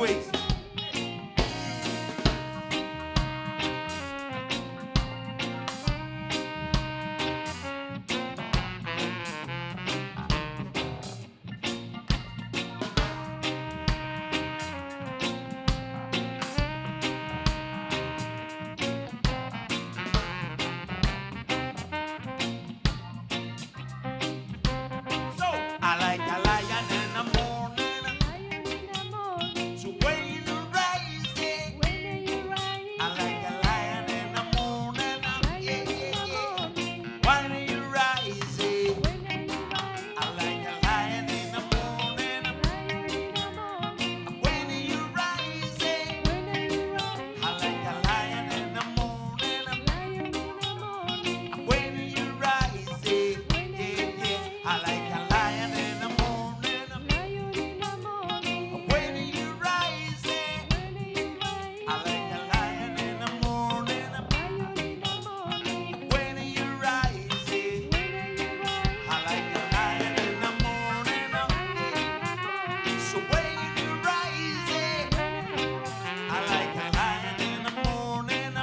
ways. So I like a lion in the morning. So when you rise, I like a lion in the morning. Yeah, yeah, yeah. When you rise, I like a lion in the morning. When you rise, I like a lion in the morning. When you rise, yeah, yeah. I like a lion in the morning. When you rise, I like a lion in the morning. When you rise, I like a lion in the morning. So when you rise, I like a lion in the morning.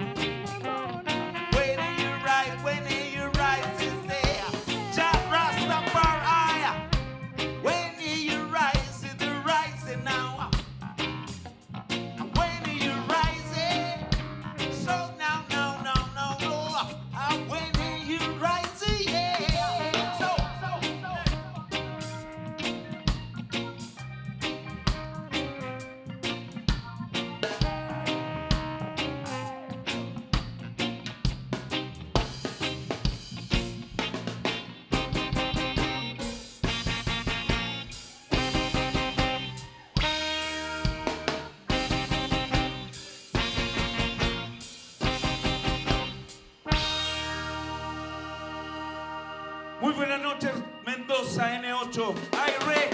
When you rise, is there? Jah Rastafari. When you rise, the rising now. When you rise, so now. When you rise, yeah. So. Muy buenas noches, Mendoza N8. ¡Ay, re!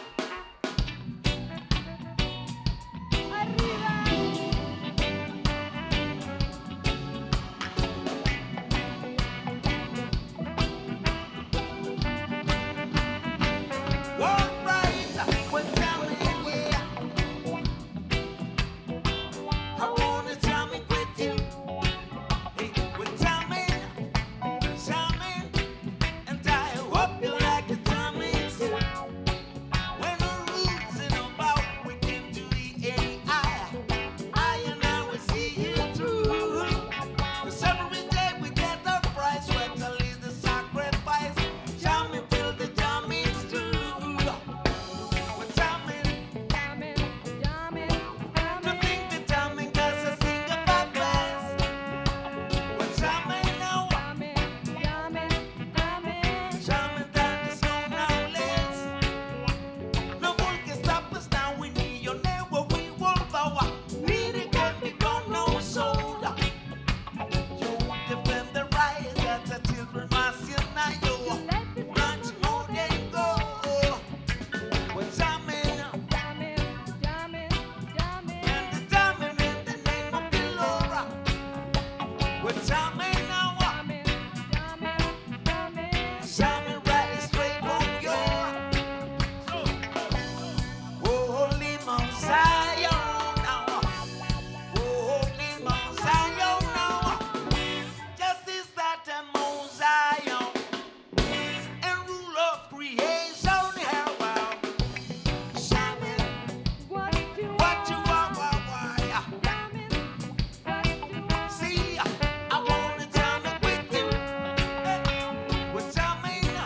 All right, well, tell me, yeah. I wanna tell me with you. Hey, well, tell me, and I hope you like it, tell me too. When the rules in about we can do AI, I and I will see you through. 'Cause every day we get the price, where to lead the sacrifice. Tell me till the time is through. Well, tell me, to think the timing 'cause I sing about best. Well, tell me now, tell me that it's no now less. No one can stop us now. We need your name where we won't bow. Need it can be gone, no soul. You defend the right that the children must unite you. Not know they go. Well, tell me now, and the diamond in the name of the Lord. Well, tell me now, tell me right straight from your Holy Mount Zion now. Holy Mount Zion now. Justice that and Mount Zion. And rule of creation here. Wow. Shaman, what you are, why? See, I wanna tell me with you. Well, tell me now.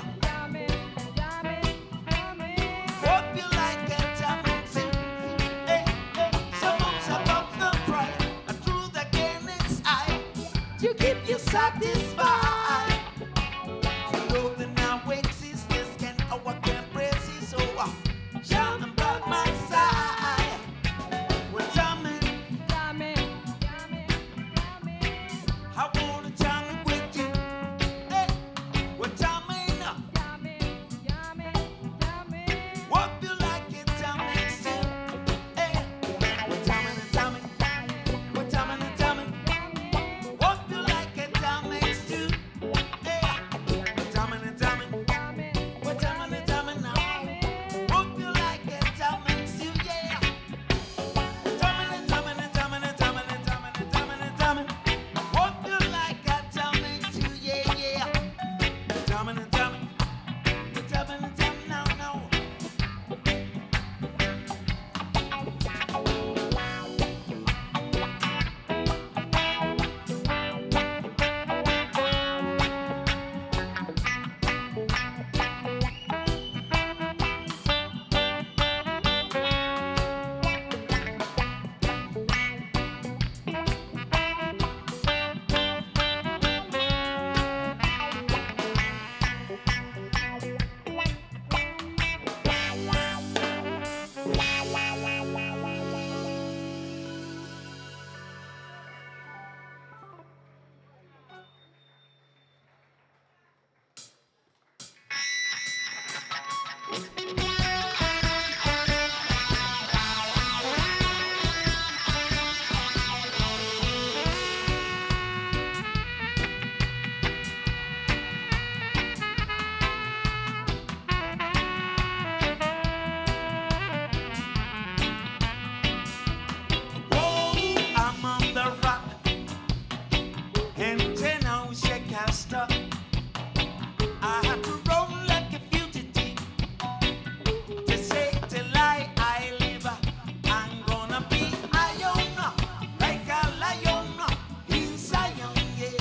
I had to run like a fugitive. They say to lie, I live. I'm gonna be iron like a lion in Zion, yeah.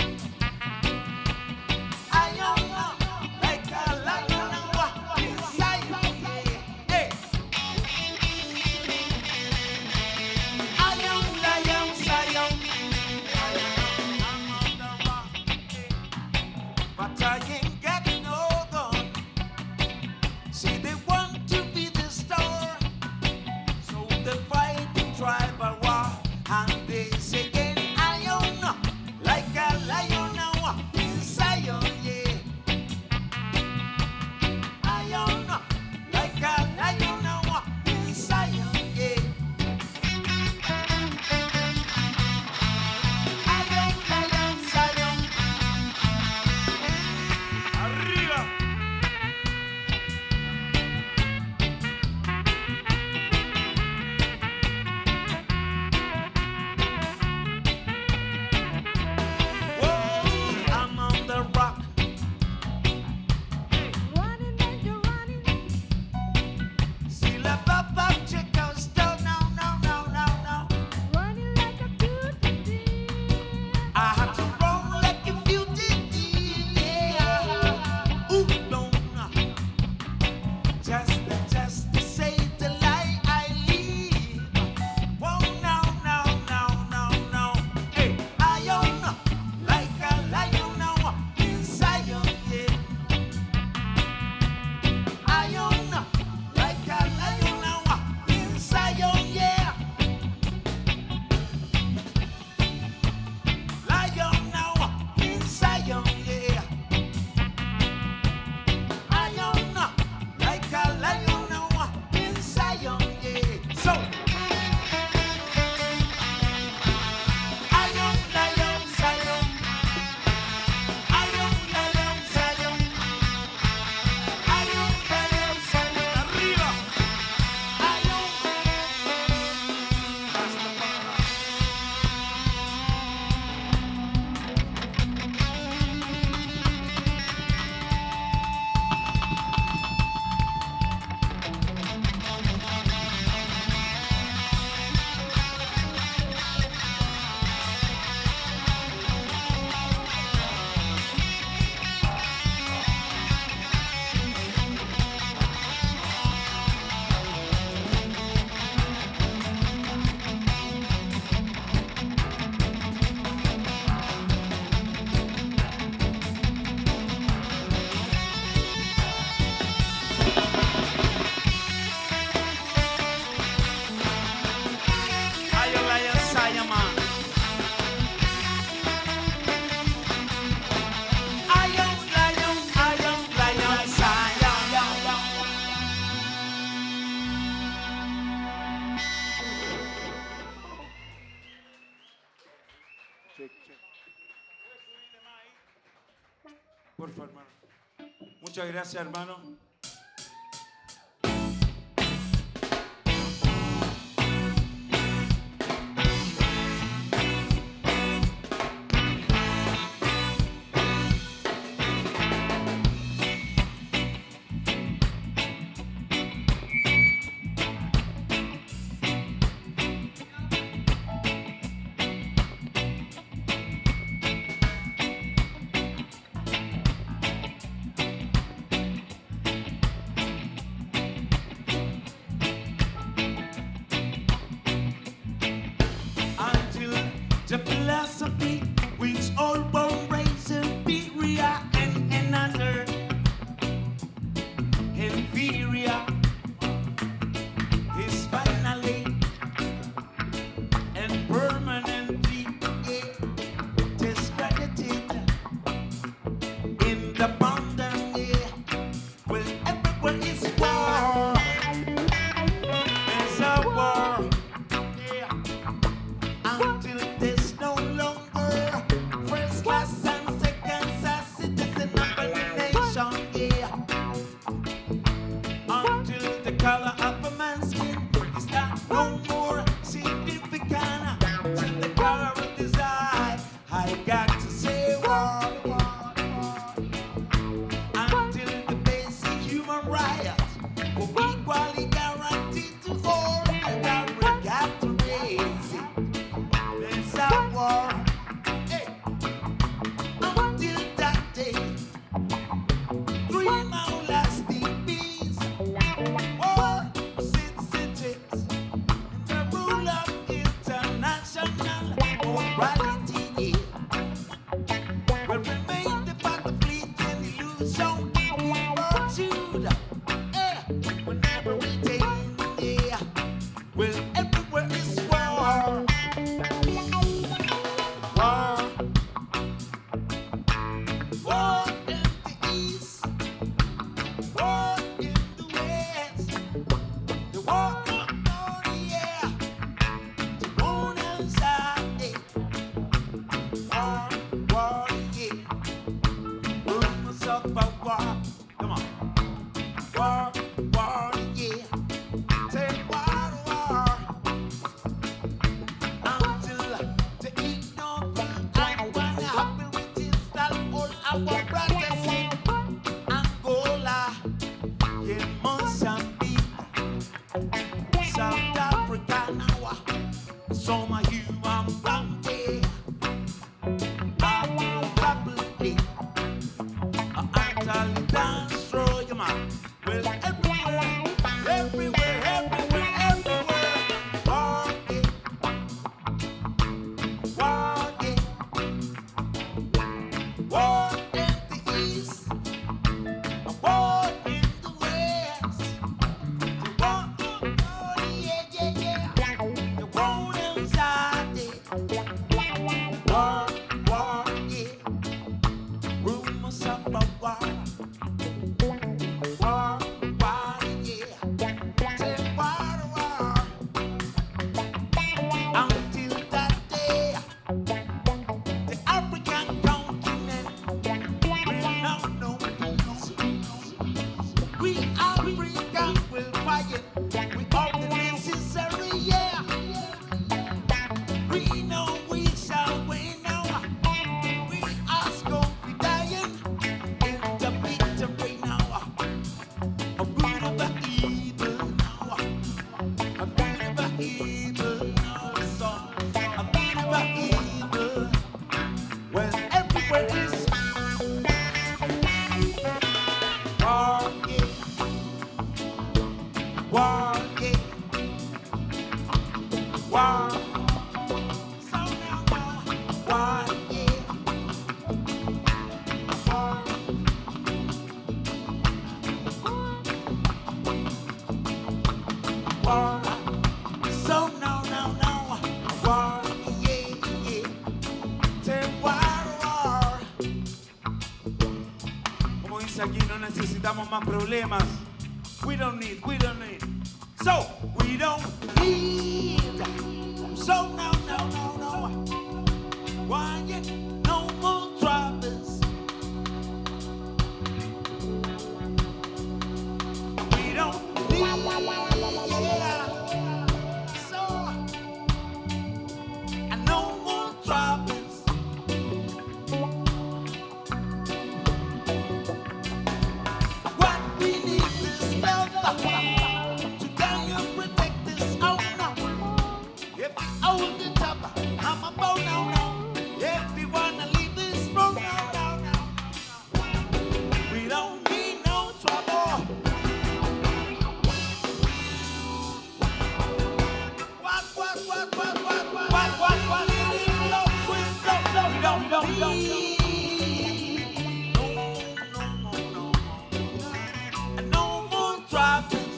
Iron like a lion in Zion, yeah. Hey. Iron lion, Zion. I'm on the rock, but I ain't got no gun. See, they want to be the star, so they fight the tribal war, and they say, "Get iron like a lion now in Zion, yeah. Iron like a lion now in Zion, yeah. Iron lion, Zion. Arriba. Whoa, I'm on the rock. Running like you're running. See la papa check out stone now, now, now, now, now. Running like a fugitive. I had to run like a fugitive, yeah. Ooh, no, just to say the lie I live. Whoa, now, now, now, now, now. Hey, iron like a lion now in Zion, yeah. Iron like a lion now in Zion, yeah. Lion now in Zion, yeah. Iron like a lion now in Zion, yeah. So, Iron lion, Zion. Iron lion, Zion. Iron lion, Zion. Arriba. Iron. Rastafari. Iron lion, Zion, man. Iron lion, Zion. Por favor, hermano. Muchas gracias, hermano. Until the philosophy which all born race inferior and another inferior is finally and permanently discredited in the boundary. Well, everywhere is war. There's a war. Yeah. Until there's no longer first class and second class citizen of any nation. of a war. Come on. War, war, yeah. Say war, war. Until the eat no food. I wanna happy riches that all our brothers in Angola, in Mozambique, South Africa now. So my human bounty. I will happily until dance through your mind. Well, everywhere, everywhere, everywhere, everywhere. War, yeah. War in the east, a war in the west. The war, oh, yeah, yeah, yeah. The war inside it. War, war, yeah. Rumors of a war. War, war, yeah. Say war, war. Until that day, the African continent will know no peace. We Africans will fight with all the necessary, yeah. We know we shall win now. We ask God we dying in the victory now. A good over evil now. A good over evil now. So a good over evil. Well, everywhere is war, yeah. War, yeah. War. So now, war, yeah. War. War. So now, war, yeah, yeah. Say war, war. Como dice aquí, no necesitamos más problemas. We don't need. So, we don't need. So now. Why yet no more troubles? We don't need. Yeah. So, and no more troubles. What we need is love to guide and protect this honor. If we hold it up, I'm about now. If we wanna leave this road now. We don't need no trouble. What? It is love, sweet love. We don't need. No. And no more troubles.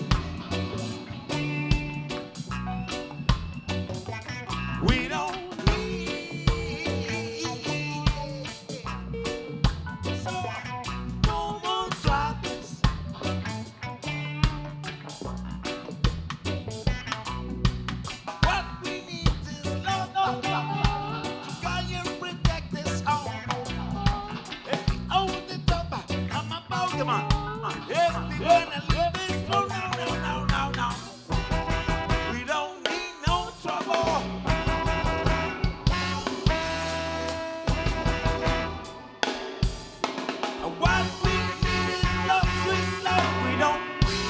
We don't need. So, no more troubles. What we need is love to guide and protect this home. If we hold it up, I'm about come on. If we wanna live this slow now. We don't need no trouble. What we need is love, sweet love. We don't.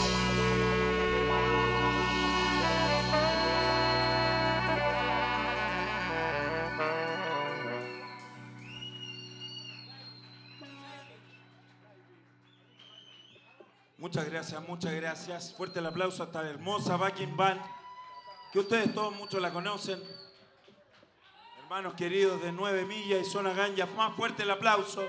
Muchas gracias. Fuerte el aplauso a esta hermosa backing band que ustedes todos muchos la conocen. Hermanos queridos de 9 millas y zona ganja, más fuerte el aplauso.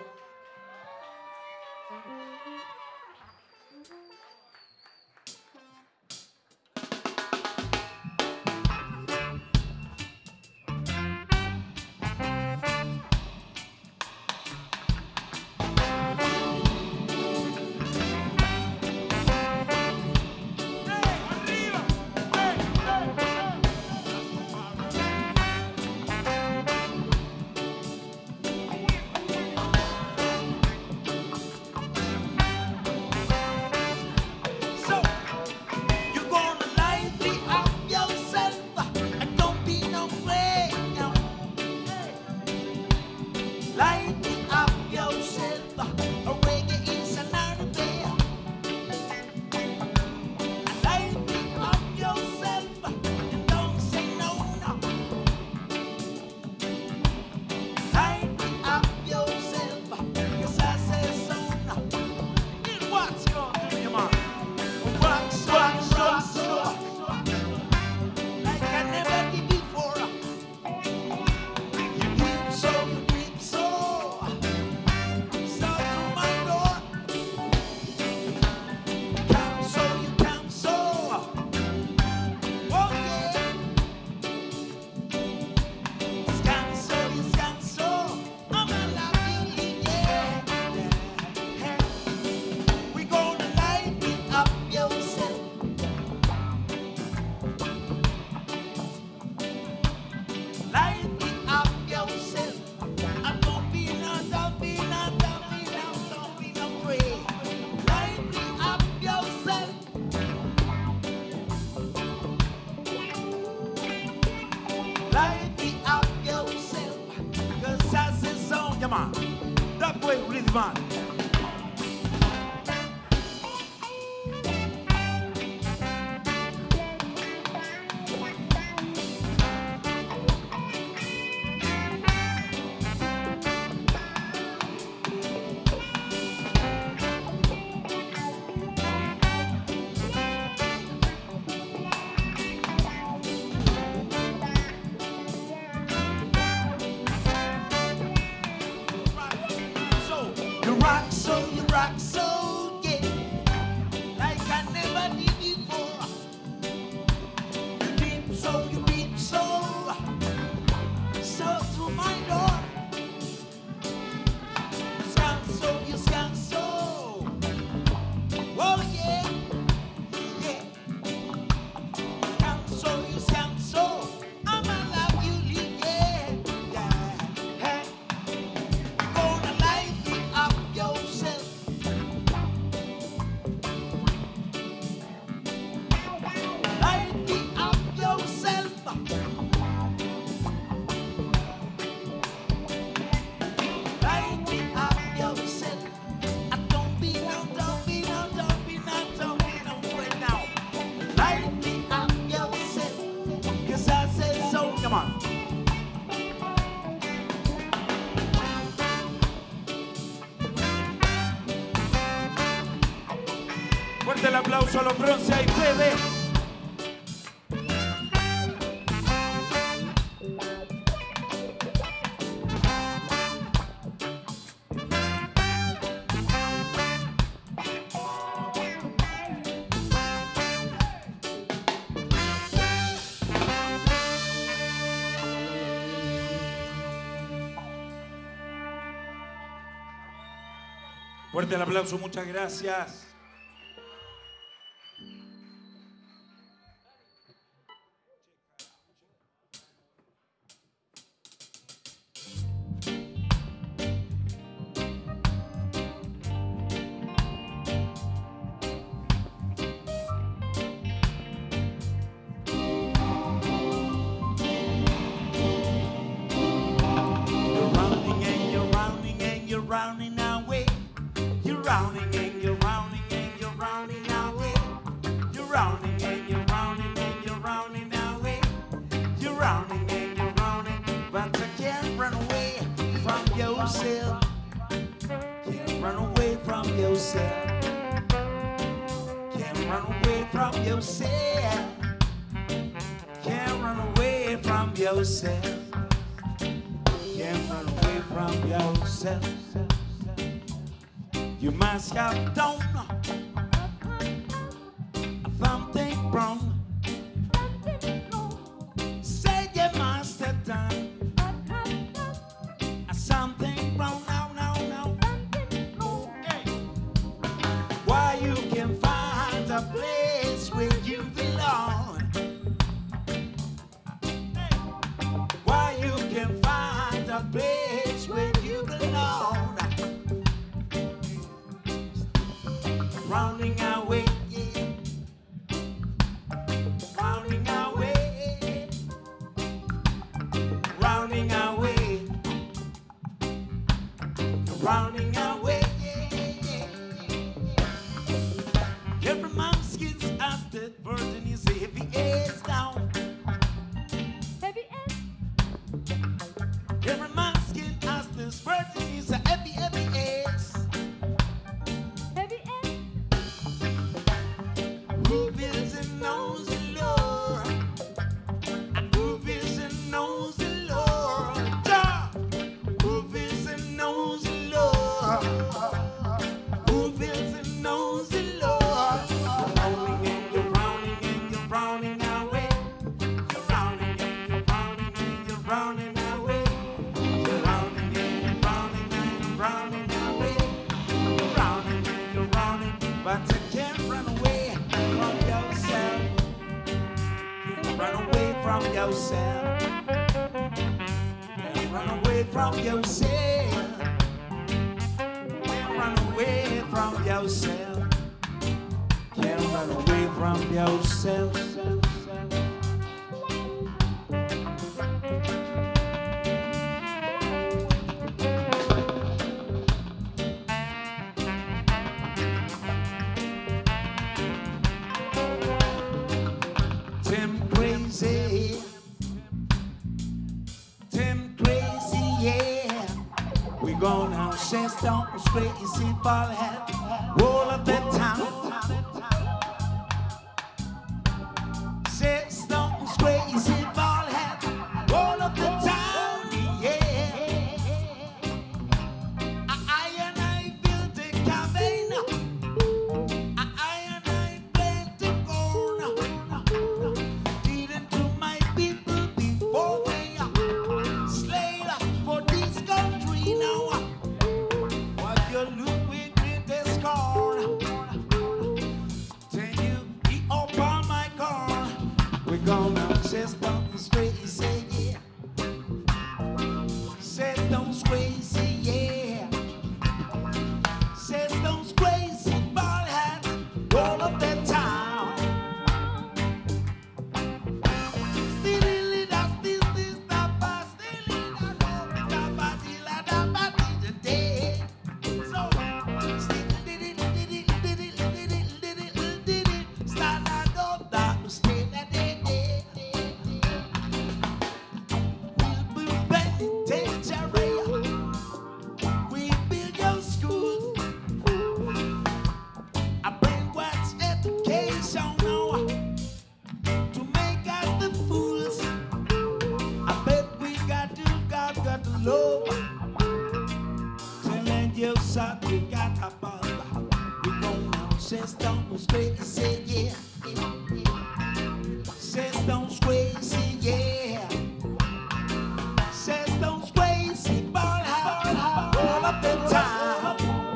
Fuerte el aplauso a los bronce y Fede. Fuerte el aplauso, muchas gracias. Rounding away. You're rounding and you're rounding and you're rounding away. You're rounding and you're rounding and you're rounding away. You're rounding and you're rounding, but I can't run away from yourself. Can't run away from yourself. Can't run away from yourself. Can't run away from yourself. Can't run away from yourself. You must have done something wrong. Say you must have done something wrong. No. Hey. Why you can find a place where you belong. Hey. Why you can find a place where you belong. Rounding away, yeah. Rounding away, rounding away, rounding away, yeah. Every man's gets at the burden is heavy is down. Heavy end. Every man's gets at this burden is a heavy is. Heavy end. Who feels and knows the Lord? Who feels and knows the Lord? Ja! Who feels and knows the Lord? Who feels and knows the Lord? You're rounding and you're rounding away. You're rounding and you're rounding and you're rounding away. You're rounding and you're rounding and you're rounding away. You're rounding and you're rounding, but you can't run away from yourself. Can't run away from yourself. Can't run away from yourself. Can't run away from yourself. Can't run away from yourself. Tim crazy, yeah. We gonna share stones crazy ball head, roll up that town. Share stones crazy ball head, roll up the town, yeah. I and I built a cabin. I and I planted corn. Feeding to my people before they slave for this country now. What you look with greatest scorn. System's crazy, yeah. System's crazy, yeah. System's crazy, ball out all of the time.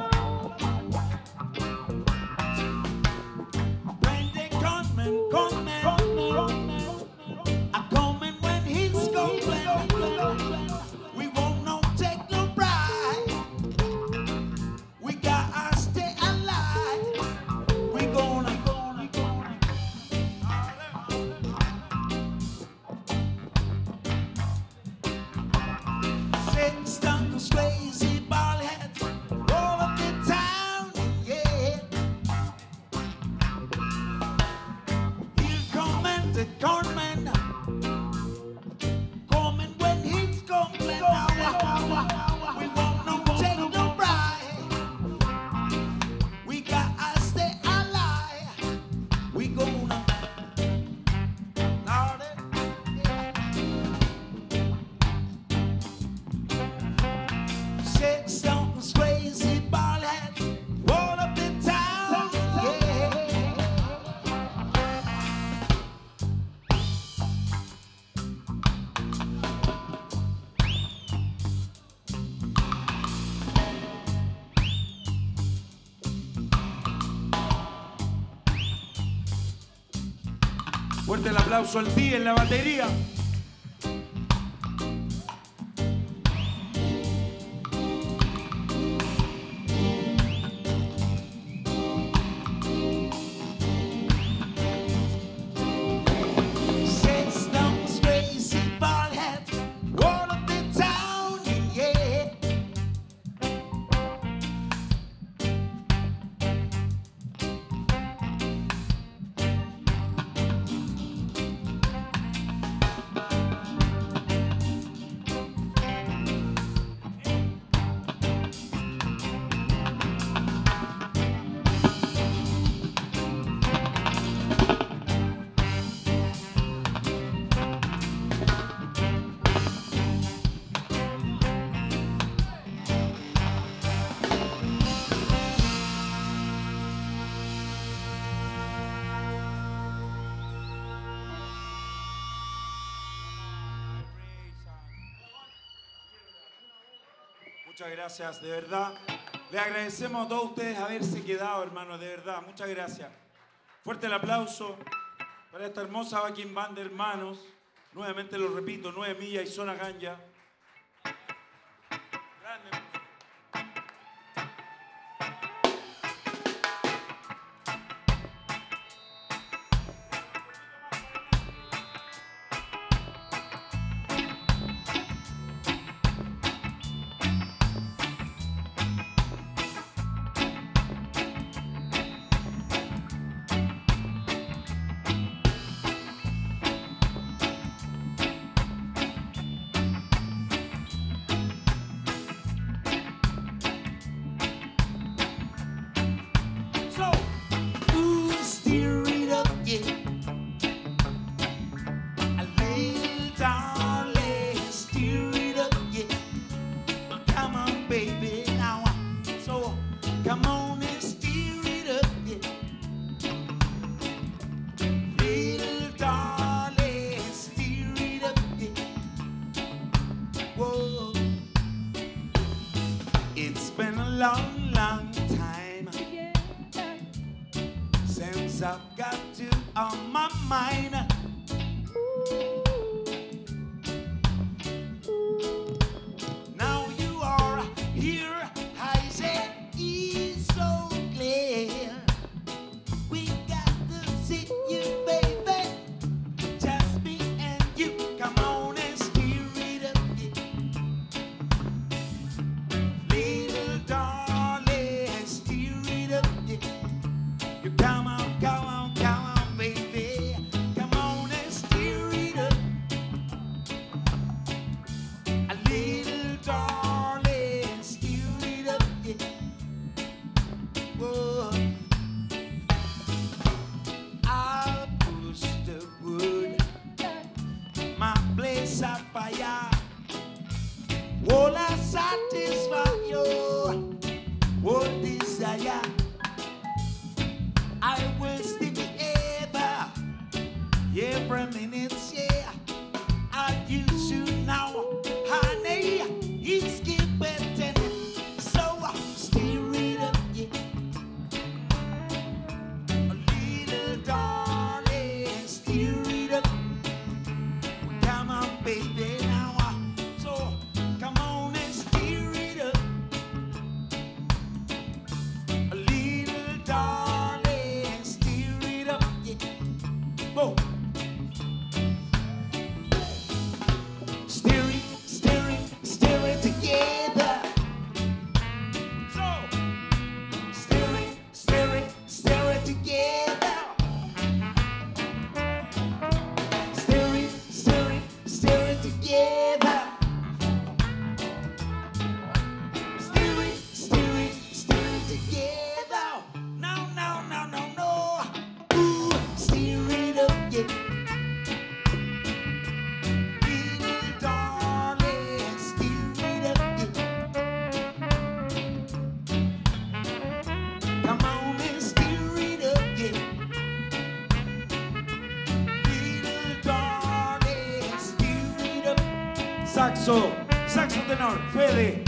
When they coming, I'm coming when he's coming. We won't no take no pride. We gotta stay alive. We gonna. Six stunts, crazy ball heads, all of the town, yeah. He'll come and the gunman, coming when he's coming. We won't no take no pride. We gotta stay alive. We gonna. Lord, six stunts, crazy ball heads, all of the town, yeah. Fuerte el aplauso al T en la batería. Six stunts, crazy ball heads, all of the town, yeah. Muchas gracias, de verdad. Le agradecemos a todos ustedes haberse quedado, hermanos, de verdad. Muchas gracias. Fuerte el aplauso para esta hermosa backing band de hermanos. Nuevamente lo repito, 9 millas y zona ganja. Grande. Ooh, steer it up, yeah. A little darling, steer it up, yeah. Come on, baby, now. So, come on and steer it up, yeah. Little darling, steer it up, yeah. Whoa. It's been a long, long time since I've got you on my mind. Now you are here, I say it's so clear. We got to see you, baby. Just me and you. Come on and steer it up, yeah. Little darling, steer it up, yeah. You come on, baby. Come on. Saxo, saxo tenor, Fede.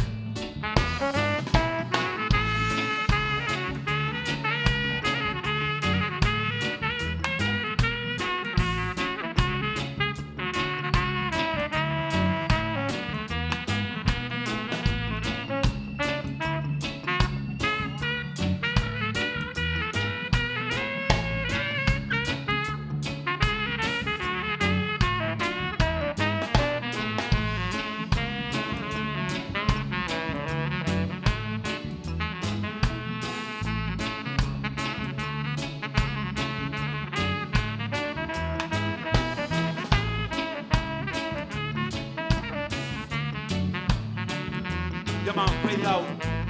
Come on, fade out.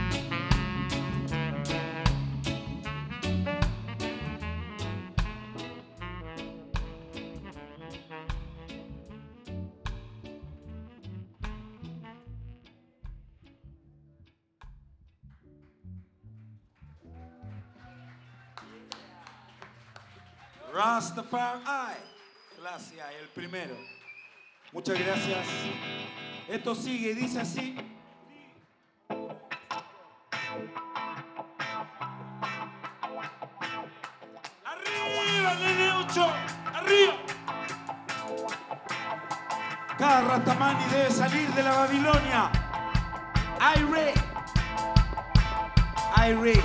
Rastafari. Gracias, el primero. Muchas gracias. Esto sigue y dice así. ¡Arriba, nene 8! ¡Arriba! Cada Rastamani debe salir de la Babilonia. Aire. Aire.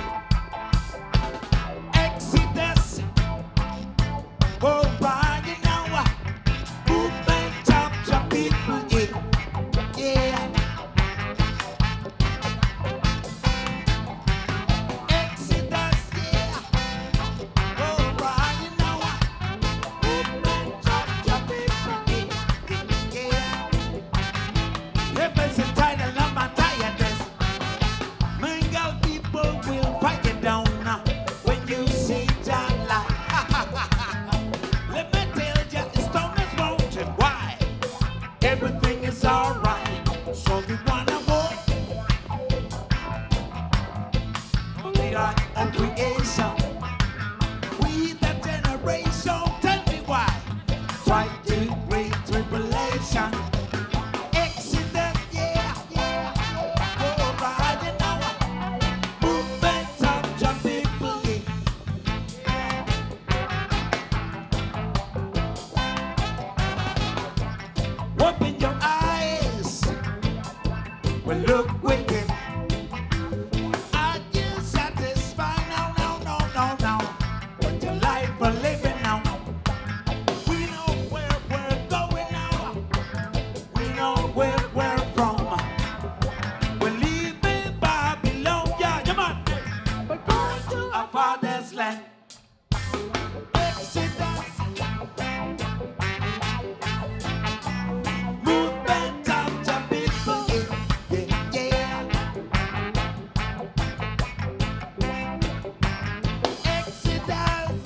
Exodus. Go by you now. Movement, chop, chop, people, yeah. Yeah. Exodus, yeah. Go by you now. Movement, chop, chop, people, yeah. Yeah. Represent and love my tiredness. Mingle people will fight you down when you see John light. Let me tell you, it's stone is mountain. Why? Everything is alright. So we wanna walk. We are a creation. We the generation. Tell me why. Try to great tribulation. Exodus, yeah, yeah. Go right you know. Movement of your people, yeah. Open your eyes. Well, look wicked. Are you satisfied? No, no, no, no, no. With your life we're living now. We know where we're going now. We know where we're from. We're leaving Babylon. Yeah, come on. We're going to our father's land. Exodus. Movement of the people, yeah, yeah, yeah. Exodus.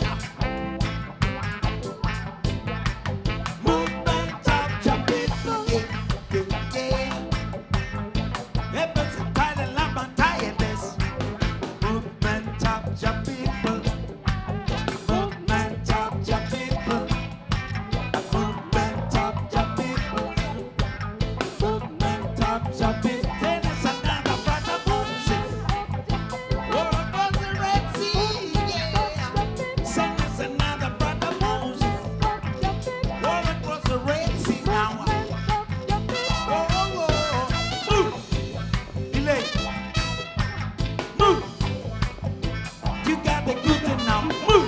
Movement of the people, yeah, yeah. Represent Thailand, love and tiredness. Movement of the people. Movement of the people. Movement of the people. Movement of the people. Then it's another brother Moses. Oh, across the Red Sea, yeah. Send us another brother Moses. Oh, across the Red Sea now. Oh, oh, oh. Move. Delay. Move. You got the good thing now. Move.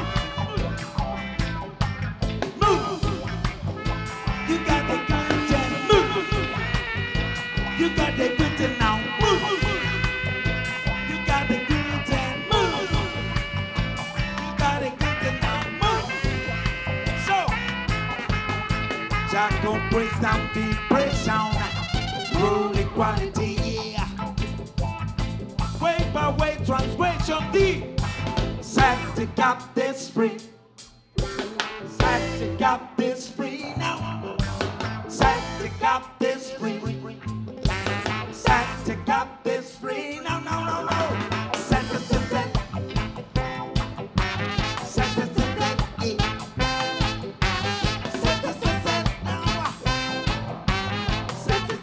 Move. You got the good thing. Move. You got the good thing now. Move. You got the good thing. Move. You got the good thing now. Move. So, Jacob breaks down depression. Rule equality, yeah. Way by way, transgression, the set to cap this free. Set to cap this free now. Set to cap this free. Set to cap this free. No, no, no, no. Set to set. Set to set. Set to set now. Set to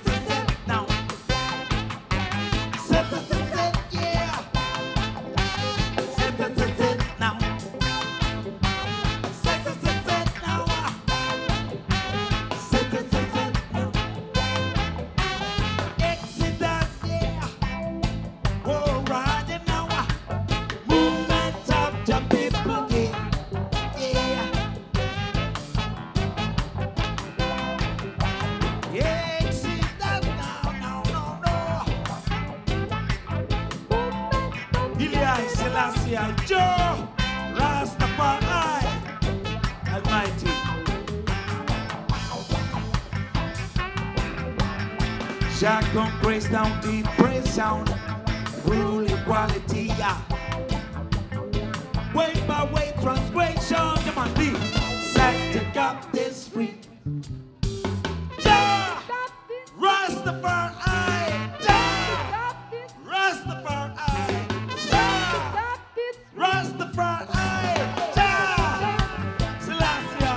jumpy boogie. Yeah. Yeah, see that now, no. Ilya Selassie, Joe, Rastafari, Almighty. Shotgun, grace down, deep praise sound, rule equality, yeah. Way by way, transgression, come on, deep. Set to got this free. Ja! Rastafari, ja! Rastafari, ja! Rastafari, ja! Selassie.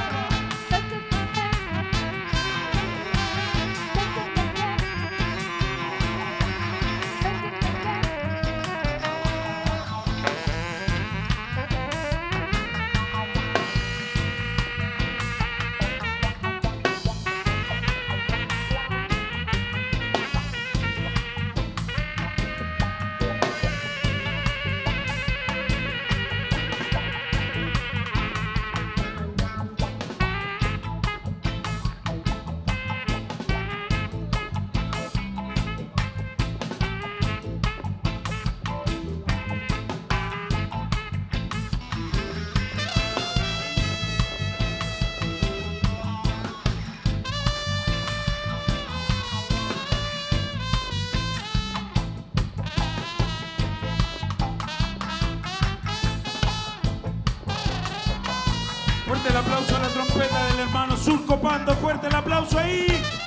Fuerte el aplauso a la trompeta del hermano Surco Pando. Fuerte el aplauso ahí.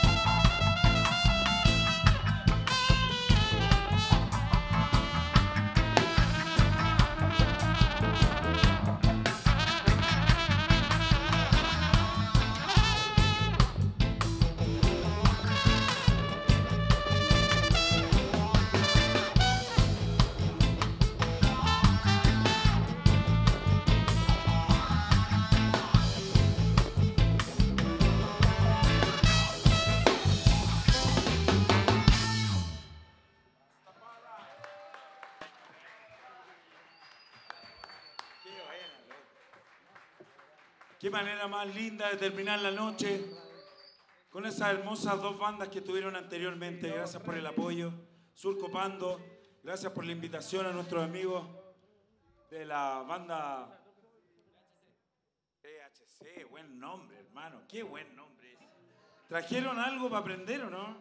Qué manera más linda de terminar la noche con esas hermosas dos bandas que tuvieron anteriormente. Gracias por el apoyo. Surco Pando, gracias por la invitación a nuestros amigos de la banda PHC. Buen nombre, hermano. Qué buen nombre. ¿Trajeron algo para aprender o no?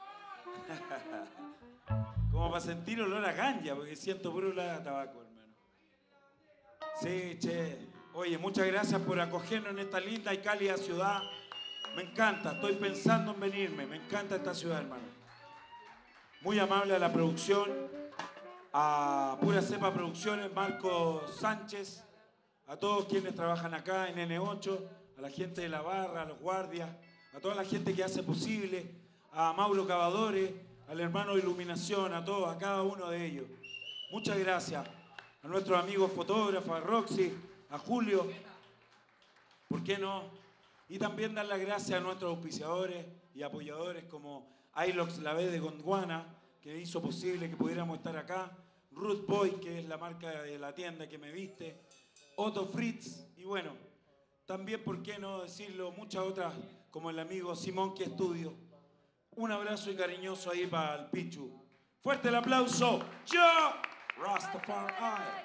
Como para sentir olor a ganja, porque siento puro olor a tabaco, hermano. Sí, che. Oye, muchas gracias por acogernos en esta linda y cálida ciudad. Me encanta, estoy pensando en venirme. Me encanta esta ciudad, hermano. Muy amable a la producción, a Pura Cepa Producciones, Marco Sánchez, a todos quienes trabajan acá en N8, a la gente de la barra, a los guardias, a toda la gente que hace posible, a Mauro Cavadores, al hermano de Iluminación, a todos, a cada uno de ellos. Muchas gracias. A nuestros amigos fotógrafos, a Roxy, a Julio, ¿por qué no? Y también dar las gracias a nuestros auspiciadores y apoyadores como Ilox La B de Gondwana, que hizo posible que pudiéramos estar acá, Ruth Boy, que es la marca de la tienda que me viste, Otto Fritz, y bueno, también, ¿por qué no decirlo? Muchas otras, como el amigo Simón que Estudio. Un abrazo y cariñoso ahí para el Pichu. Fuerte el aplauso. Yo, Rastafari.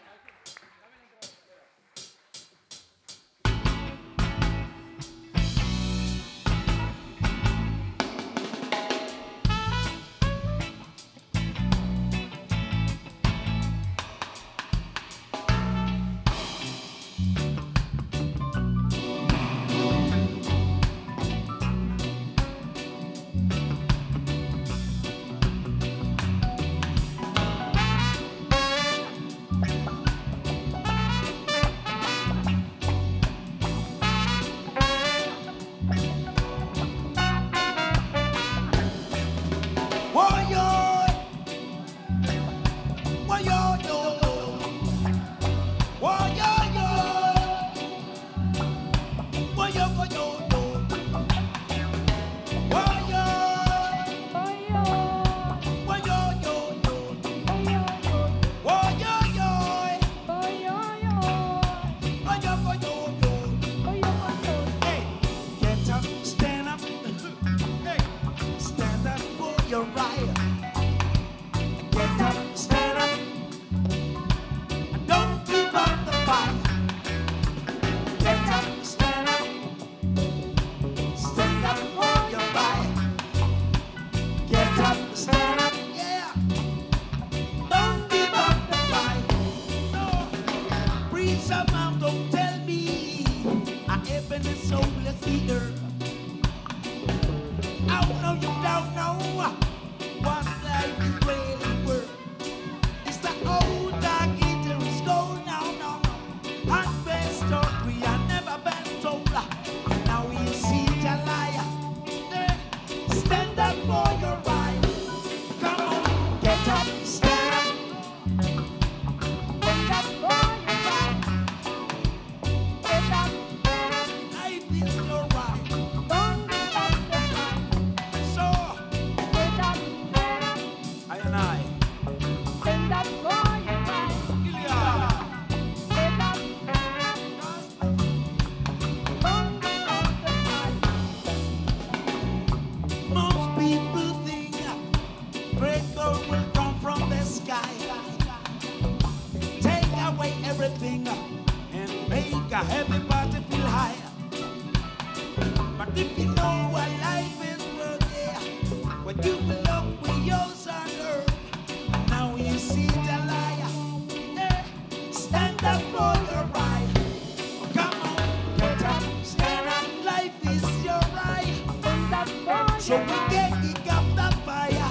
everything and make everybody feel high. But if you know what life is worth, yeah, when you will up with yours on earth, and now you see the liar, yeah, stand up for your right. Come on, get up, stand up, life is your right. So we can kick up the fire.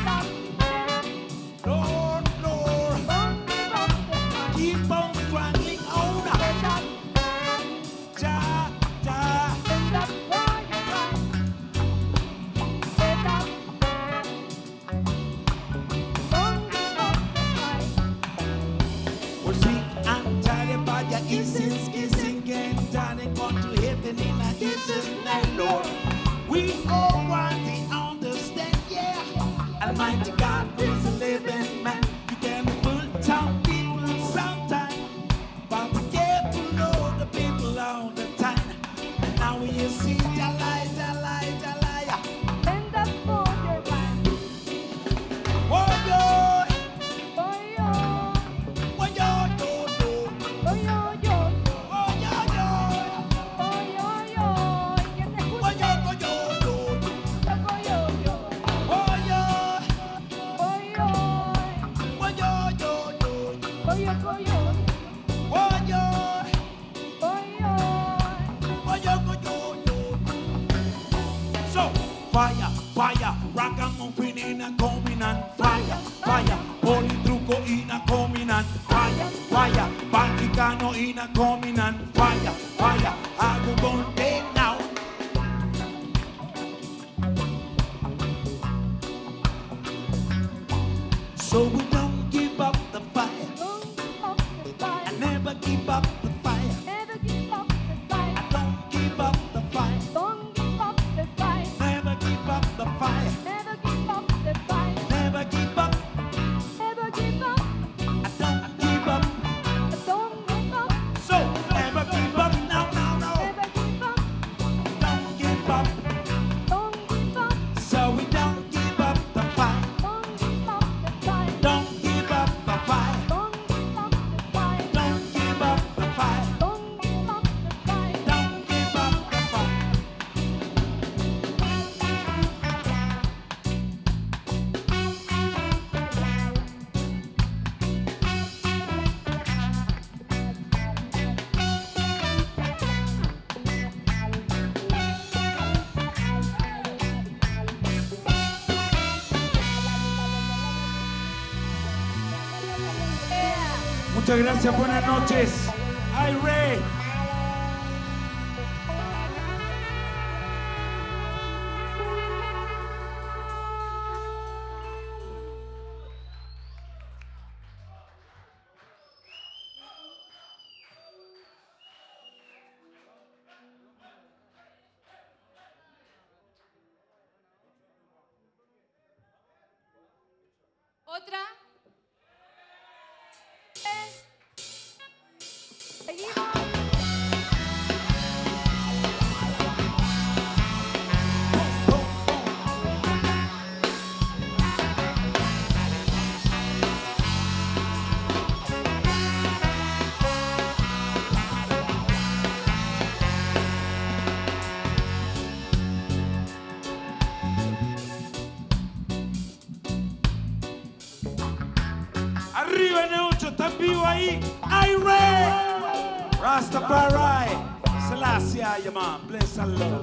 Lord, Lord, keep on struggling on. Ja, ja. Well, see, I'm tired about your kissing, can't turn it on to heaven in a Jesus' name, Lord. We all want to understand, yeah. Almighty God is a living man. You can fool some people sometimes, but be careful, know the people all the time. And now when you see the lie, the lie, the liar. Oh, yo, oh, yo, yo, yo. Oh, yo, yo. Oh, yo, yo, yo. Oh, yo, yo. Oh, yo. Oh, yo. So, fire, fire, ragamuffin in a coming and fire, fire, politruco in a coming and fire, fire, Vaticano in a coming and fire, fire, I go gon' take now. So we don't give up the fire, I never give up the fire, I don't give up the fire, never give up the fire, never give up, I don't give up, so never give up, now, don't give up, so we don't give up the fire, don't give up the fire, don't give up the fire, don't give up the fire. Muchas gracias, buenas noches. Ay, Rey. Otra. Seguimos. Arriba N8, ¿están vivos ahí? ¡Ay, Rey! Rastafari, Selassie, your man, bless and love.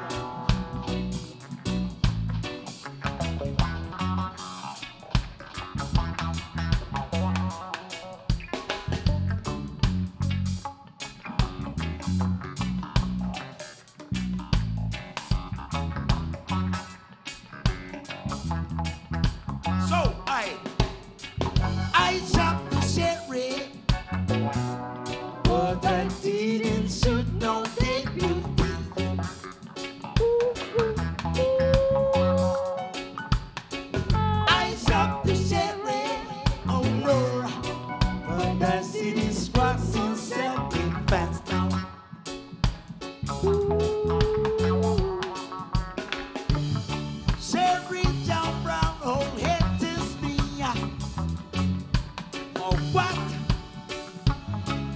So, I shot the sherry, but I didn't shoot no debut. I shot the sherry, oh Lord, but the city's crossing self-defense now. Sherry John Brown, oh, haters me. Oh, what?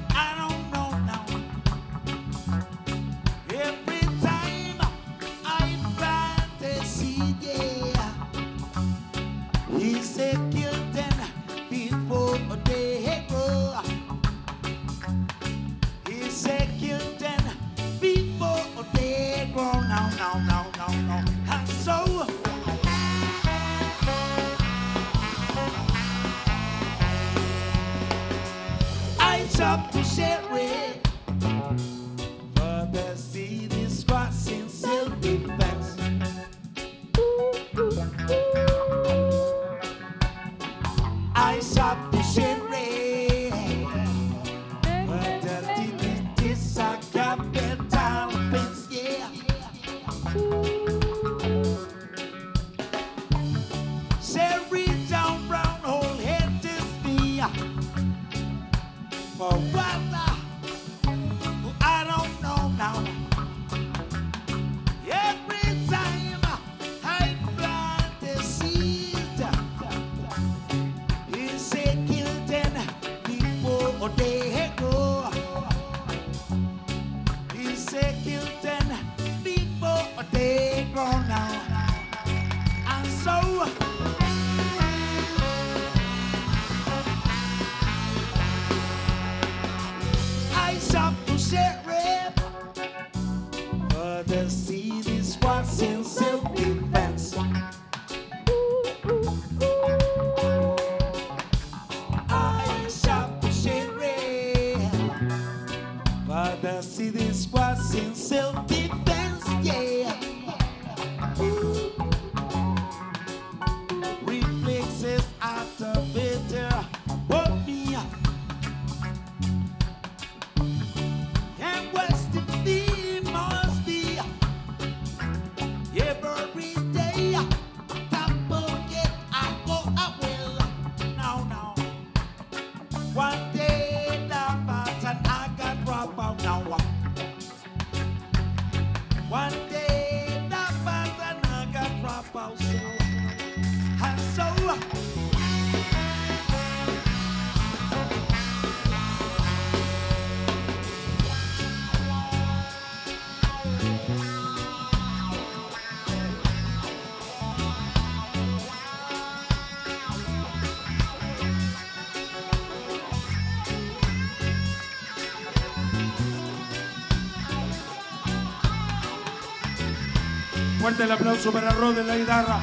up to Sherry for the city squats in self-defense. I shot to Sherry for the city capital offense, yeah. Sherry down brown hole head to me for what I don't know now. Every time I plant the seed, he say kill 10 people a day ago. He say kill 10 people a day ago now. And so I shop to Sheriff for the city squats in self-defense. I shop to Sheriff for the city squats in self-defense, yeah. Reflexes activated, what me and what's the theme must be every day. Top bucket, I go, I will. Now. One day, the pattern I got drop out now. One day, the pattern I got drop out so. And so, Fuerte el aplauso para Rod en la guitarra.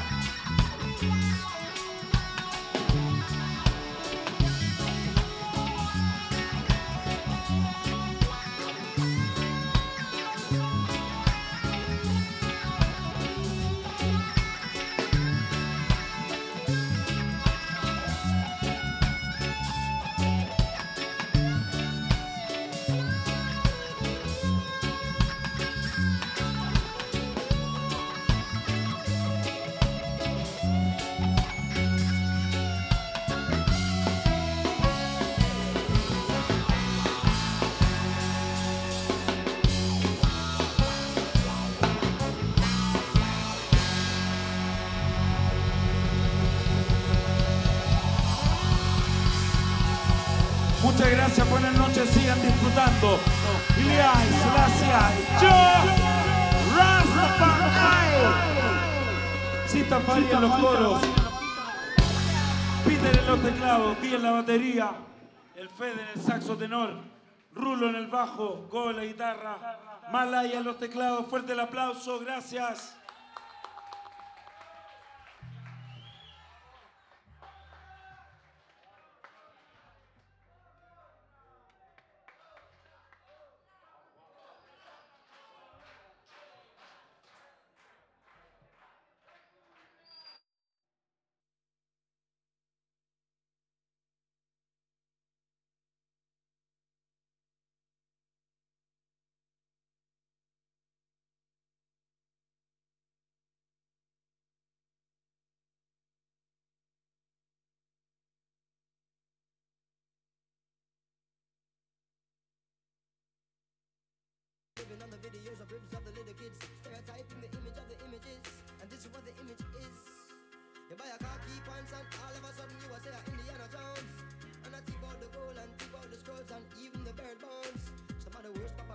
Muchas gracias, buenas noches, sigan disfrutando. Iliai, Selassie, yo, Rastafari, Cita Fari en los coros, Peter en los teclados, Guy en la batería, el Fede en el saxo tenor, Rulo en el bajo, Go en la guitarra, Malaya en los teclados. Fuerte el aplauso, gracias. Living on the videos of ribs of the little kids, stereotyping the image of the images, and this is what the image is. You buy a car, key pants, and all of a sudden you are say Indiana Jones, and I thief out the gold and thief out the scrolls and even the bird bones. Some of the worst